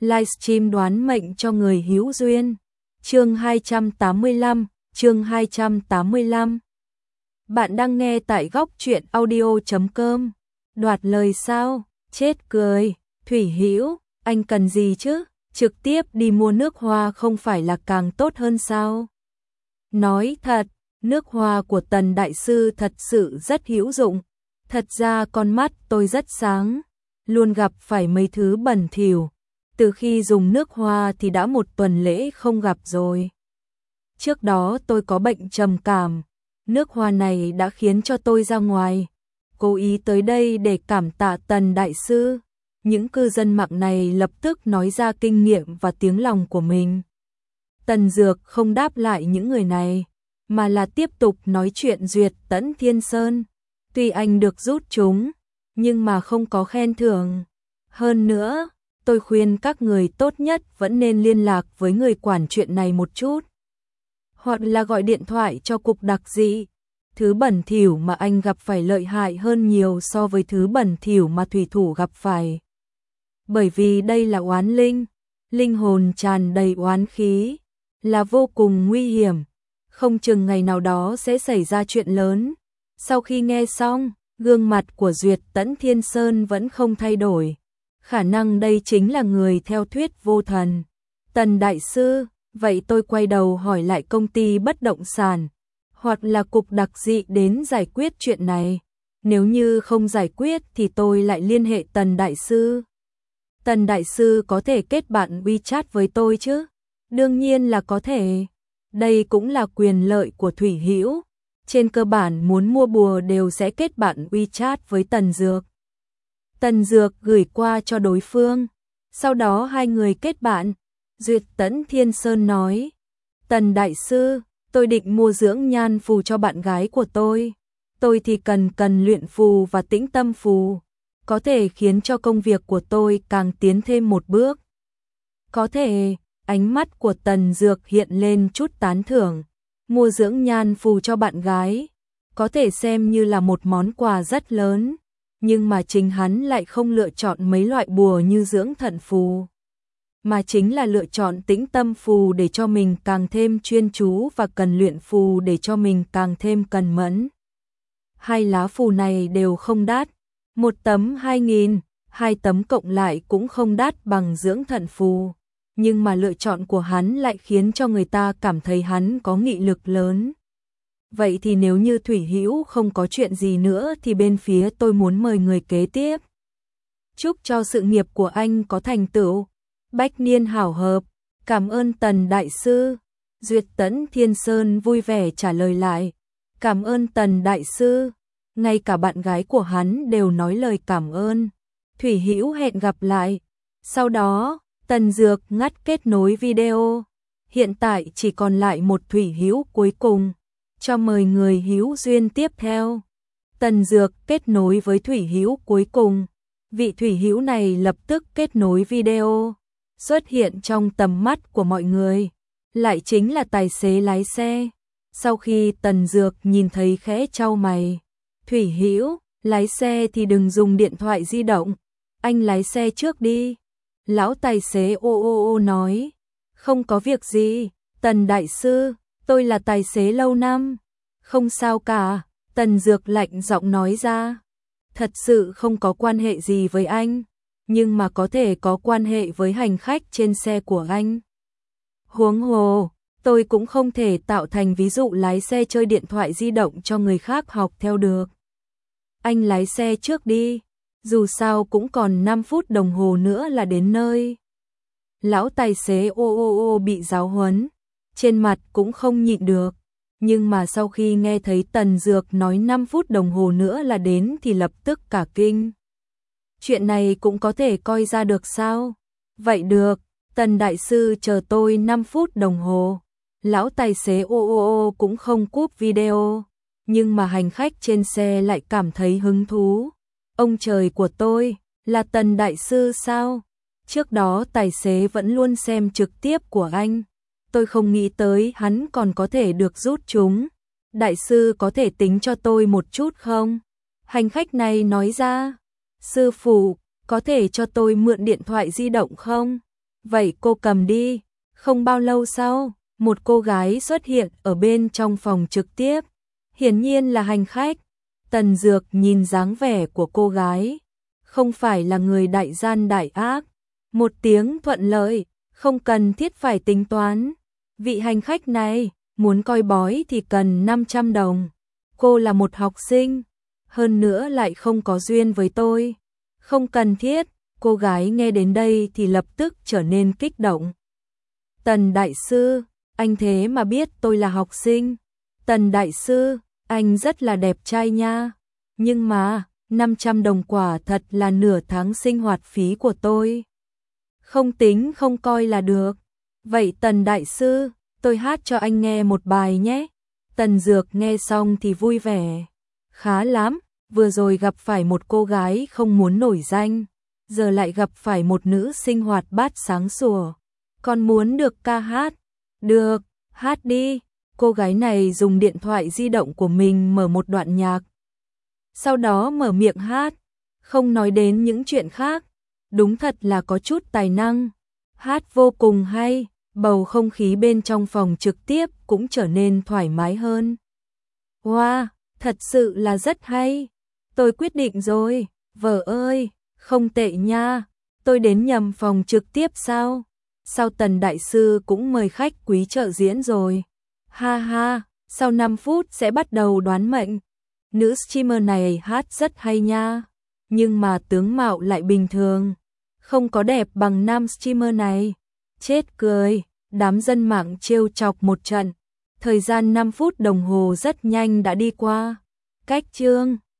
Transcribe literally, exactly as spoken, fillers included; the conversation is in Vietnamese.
livestream đoán mệnh cho người hữu duyên. Chương hai trăm tám mươi lăm, chương hai trăm tám mươi lăm. Bạn đang nghe tại góc truyện audio chấm com. Đoạt lời sao? Chết cười. Thủy Hữu, anh cần gì chứ? Trực tiếp đi mua nước hoa không phải là càng tốt hơn sao? Nói thật, nước hoa của Tần đại sư thật sự rất hữu dụng. Thật ra con mắt tôi rất sáng, luôn gặp phải mấy thứ bẩn thỉu. Từ khi dùng nước hoa thì đã một tuần lễ không gặp rồi. Trước đó tôi có bệnh trầm cảm, nước hoa này đã khiến cho tôi ra ngoài. Cố ý tới đây để cảm tạ Tần đại sư. Những cư dân mạng này lập tức nói ra kinh nghiệm và tiếng lòng của mình. Tần Dược không đáp lại những người này, mà là tiếp tục nói chuyện duyệt Tẫn Thiên Sơn. Tuy anh được rút chúng, nhưng mà không có khen thưởng. Hơn nữa, tôi khuyên các người tốt nhất vẫn nên liên lạc với người quản chuyện này một chút. Hoặc là gọi điện thoại cho cục đặc dị. Thứ bẩn thỉu mà anh gặp phải lợi hại hơn nhiều so với thứ bẩn thỉu mà thủy thủ gặp phải. Bởi vì đây là oán linh, linh hồn tràn đầy oán khí, là vô cùng nguy hiểm, không chừng ngày nào đó sẽ xảy ra chuyện lớn. Sau khi nghe xong, gương mặt của Duyệt Tẫn Thiên Sơn vẫn không thay đổi. Khả năng đây chính là người theo thuyết vô thần. Tần đại sư, vậy tôi quay đầu hỏi lại công ty bất động sản, hoặc là cục đặc dị đến giải quyết chuyện này. Nếu như không giải quyết thì tôi lại liên hệ Tần đại sư. Tần đại sư có thể kết bạn WeChat với tôi chứ? Đương nhiên là có thể. Đây cũng là quyền lợi của Thủy Hữu. Trên cơ bản muốn mua bùa đều sẽ kết bạn WeChat với Tần Dược. Tần Dược gửi qua cho đối phương. Sau đó hai người kết bạn. Duyệt Tẫn Thiên Sơn nói: Tần đại sư, tôi định mua dưỡng nhan phù cho bạn gái của tôi. Tôi thì cần cần luyện phù và tĩnh tâm phù. Có thể khiến cho công việc của tôi càng tiến thêm một bước. Có thể, ánh mắt của Tần Dược hiện lên chút tán thưởng. Mua dưỡng nhan phù cho bạn gái, có thể xem như là một món quà rất lớn. Nhưng mà chính hắn lại không lựa chọn mấy loại bùa như dưỡng thận phù, mà chính là lựa chọn tĩnh tâm phù để cho mình càng thêm chuyên chú và cần luyện phù để cho mình càng thêm cần mẫn. Hai lá phù này đều không đắt. Một tấm hai nghìn, hai tấm cộng lại cũng không đắt bằng dưỡng thận phù. Nhưng mà lựa chọn của hắn lại khiến cho người ta cảm thấy hắn có nghị lực lớn. Vậy thì nếu như Thủy Hữu không có chuyện gì nữa thì bên phía tôi muốn mời người kế tiếp. Chúc cho sự nghiệp của anh có thành tựu, bách niên hảo hợp. Cảm ơn Tần đại sư. Duyệt Tẫn Thiên Sơn vui vẻ trả lời lại. Cảm ơn Tần đại sư. Ngay cả bạn gái của hắn đều nói lời cảm ơn. Thủy Hữu hẹn gặp lại. Sau đó, Tần Dược ngắt kết nối video. Hiện tại chỉ còn lại một Thủy Hữu cuối cùng. Cho mời người hữu duyên tiếp theo. Tần Dược kết nối với Thủy Hữu cuối cùng. Vị Thủy Hữu này lập tức kết nối video. Xuất hiện trong tầm mắt của mọi người. Lại chính là tài xế lái xe. Sau khi Tần Dược nhìn thấy khẽ chau mày. Thủy Hữu, lái xe thì đừng dùng điện thoại di động. Anh lái xe trước đi. Lão tài xế ô ô ô nói. Không có việc gì, Tần đại sư, tôi là tài xế lâu năm. Không sao cả, Tần Dược lạnh giọng nói ra. Thật sự không có quan hệ gì với anh, nhưng mà có thể có quan hệ với hành khách trên xe của anh. Huống hồ, tôi cũng không thể tạo thành ví dụ lái xe chơi điện thoại di động cho người khác học theo được. Anh lái xe trước đi, dù sao cũng còn năm phút đồng hồ nữa là đến nơi. Lão tài xế ô ô ô bị giáo huấn, trên mặt cũng không nhịn được. Nhưng mà sau khi nghe thấy Tần Dược nói năm phút đồng hồ nữa là đến thì lập tức cả kinh. Chuyện này cũng có thể coi ra được sao? Vậy được, Tần đại sư chờ tôi năm phút đồng hồ. Lão tài xế ô ô ô cũng không cúp video. Nhưng mà hành khách trên xe lại cảm thấy hứng thú. Ông trời của tôi, là Tần đại sư sao? Trước đó tài xế vẫn luôn xem trực tiếp của anh. Tôi không nghĩ tới hắn còn có thể được rút chúng. Đại sư có thể tính cho tôi một chút không? Hành khách này nói ra. Sư phụ, có thể cho tôi mượn điện thoại di động không? Vậy cô cầm đi. Không bao lâu sau, một cô gái xuất hiện ở bên trong phòng trực tiếp. Hiển nhiên là hành khách. Tần Dược nhìn dáng vẻ của cô gái, không phải là người đại gian đại ác. Một tiếng thuận lợi, không cần thiết phải tính toán. Vị hành khách này, muốn coi bói thì cần năm trăm đồng. Cô là một học sinh, hơn nữa lại không có duyên với tôi. Không cần thiết. Cô gái nghe đến đây thì lập tức trở nên kích động. Tần đại sư, anh thế mà biết tôi là học sinh. Tần đại sư, anh rất là đẹp trai nha. Nhưng mà, năm trăm đồng quả thật là nửa tháng sinh hoạt phí của tôi. Không tính không coi là được. Vậy Tần đại sư, tôi hát cho anh nghe một bài nhé. Tần Dược nghe xong thì vui vẻ. Khá lắm, vừa rồi gặp phải một cô gái không muốn nổi danh, giờ lại gặp phải một nữ sinh hoạt bát sáng sủa. Còn muốn được ca hát? Được, hát đi. Cô gái này dùng điện thoại di động của mình mở một đoạn nhạc. Sau đó mở miệng hát, không nói đến những chuyện khác. Đúng thật là có chút tài năng. Hát vô cùng hay, bầu không khí bên trong phòng trực tiếp cũng trở nên thoải mái hơn. Wow, thật sự là rất hay. Tôi quyết định rồi, vợ ơi, không tệ nha. Tôi đến nhầm phòng trực tiếp sao? Sao Tần đại sư cũng mời khách quý trợ diễn rồi? Ha ha, sau năm phút sẽ bắt đầu đoán mệnh. Nữ streamer này hát rất hay nha, nhưng mà tướng mạo lại bình thường, không có đẹp bằng nam streamer này. Chết cười, đám dân mạng trêu chọc một trận. Thời gian năm phút đồng hồ rất nhanh đã đi qua. Cách chương